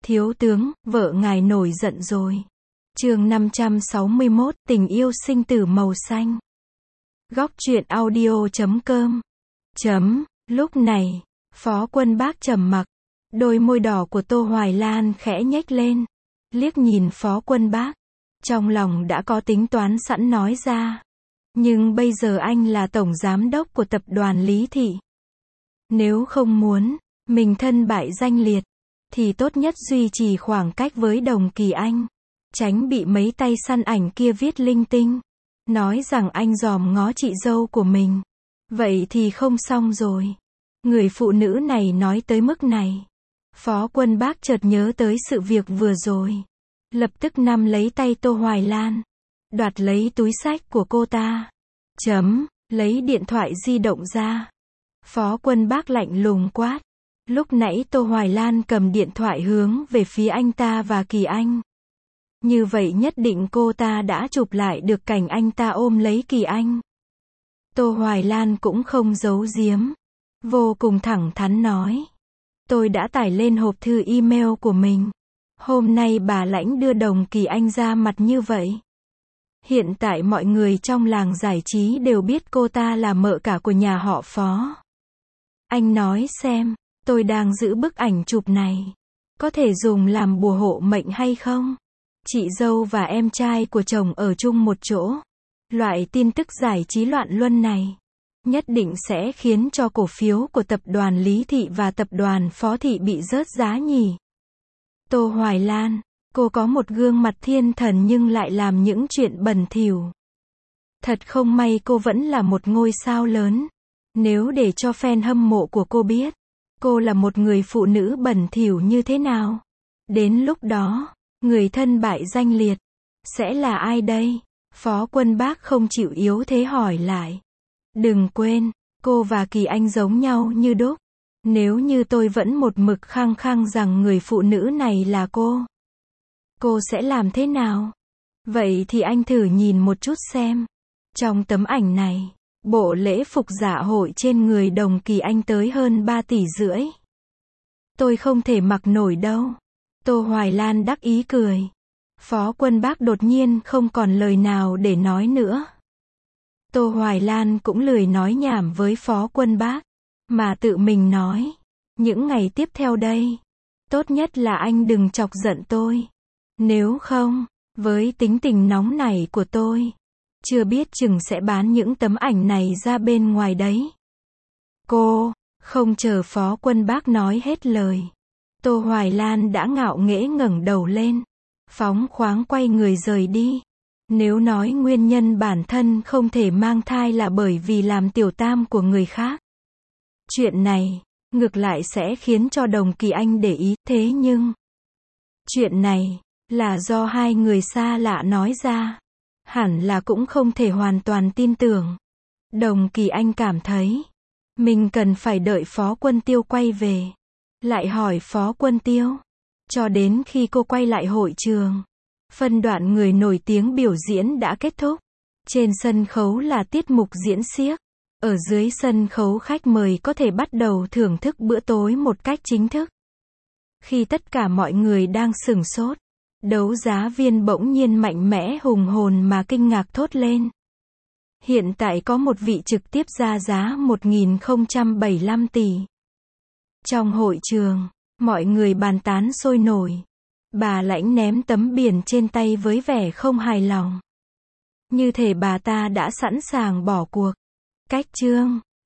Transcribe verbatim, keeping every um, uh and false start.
Thiếu tướng, vợ ngài nổi giận rồi. Chương năm trăm sáu mươi mốt, tình yêu sinh tử màu xanh. Góc truyện audio chấm com. Chấm, lúc này, Phó Quân Bác trầm mặc. Đôi môi đỏ của Tô Hoài Lan khẽ nhếch lên. Liếc nhìn Phó Quân Bác. Trong lòng đã có tính toán sẵn nói ra. Nhưng bây giờ anh là tổng giám đốc của tập đoàn Lý Thị. Nếu không muốn, mình thân bại danh liệt, thì tốt nhất duy trì khoảng cách với Đồng Kỳ Anh. Tránh bị mấy tay săn ảnh kia viết linh tinh. Nói rằng anh dòm ngó chị dâu của mình. Vậy thì không xong rồi. Người phụ nữ này nói tới mức này. Phó Quân Bác chợt nhớ tới sự việc vừa rồi. Lập tức nắm lấy tay Tô Hoài Lan. Đoạt lấy túi xách của cô ta. Chấm, lấy điện thoại di động ra. Phó Quân Bác lạnh lùng quát. Lúc nãy Tô Hoài Lan cầm điện thoại hướng về phía anh ta và Kỳ Anh. Như vậy nhất định cô ta đã chụp lại được cảnh anh ta ôm lấy Kỳ Anh. Tô Hoài Lan cũng không giấu giếm. Vô cùng thẳng thắn nói. Tôi đã tải lên hộp thư email của mình. Hôm nay bà lãnh đưa Đồng Kỳ Anh ra mặt như vậy. Hiện tại mọi người trong làng giải trí đều biết cô ta là mợ cả của nhà họ Phó. Anh nói xem, tôi đang giữ bức ảnh chụp này. Có thể dùng làm bùa hộ mệnh hay không? Chị dâu và em trai của chồng ở chung một chỗ. Loại tin tức giải trí loạn luân này nhất định sẽ khiến cho cổ phiếu của tập đoàn Lý Thị và tập đoàn Phó Thị bị rớt giá nhỉ. Tô Hoài Lan, cô có một gương mặt thiên thần nhưng lại làm những chuyện bẩn thỉu. Thật không may cô vẫn là một ngôi sao lớn. Nếu để cho fan hâm mộ của cô biết, cô là một người phụ nữ bẩn thỉu như thế nào, đến lúc đó, người thân bại danh liệt, sẽ là ai đây? Phó Quân Bác không chịu yếu thế hỏi lại. Đừng quên, cô và Kỳ Anh giống nhau như đúc. Nếu như tôi vẫn một mực khăng khăng rằng người phụ nữ này là cô, cô sẽ làm thế nào? Vậy thì anh thử nhìn một chút xem. Trong tấm ảnh này, bộ lễ phục dạ hội trên người Đồng Kỳ Anh tới hơn ba tỷ rưỡi. Tôi không thể mặc nổi đâu. Tô Hoài Lan đắc ý cười. Phó Quân Bác đột nhiên không còn lời nào để nói nữa. Tô Hoài Lan cũng lười nói nhảm với Phó Quân Bác, mà tự mình nói. Những ngày tiếp theo đây, tốt nhất là anh đừng chọc giận tôi. Nếu không, với tính tình nóng này của tôi, chưa biết chừng sẽ bán những tấm ảnh này ra bên ngoài đấy. Cô, không chờ Phó Quân Bác nói hết lời. Tô Hoài Lan đã ngạo nghễ ngẩng đầu lên, phóng khoáng quay người rời đi. Nếu nói nguyên nhân bản thân không thể mang thai là bởi vì làm tiểu tam của người khác, chuyện này, ngược lại sẽ khiến cho Đồng Kỳ Anh để ý, thế nhưng chuyện này, là do hai người xa lạ nói ra. Hẳn là cũng không thể hoàn toàn tin tưởng. Đồng Kỳ Anh cảm thấy, mình cần phải đợi Phó Quân Tiêu quay về. Lại hỏi Phó Quân Tiêu. Cho đến khi cô quay lại hội trường, phân đoạn người nổi tiếng biểu diễn đã kết thúc. Trên sân khấu là tiết mục diễn xiếc. Ở dưới sân khấu khách mời có thể bắt đầu thưởng thức bữa tối một cách chính thức. Khi tất cả mọi người đang sửng sốt, đấu giá viên bỗng nhiên mạnh mẽ hùng hồn mà kinh ngạc thốt lên. Hiện tại có một vị trực tiếp ra giá một nghìn không trăm bảy mươi lăm tỷ. Trong hội trường, mọi người bàn tán sôi nổi. Bà lãnh ném tấm biển trên tay với vẻ không hài lòng. Như thể bà ta đã sẵn sàng bỏ cuộc. Cách chương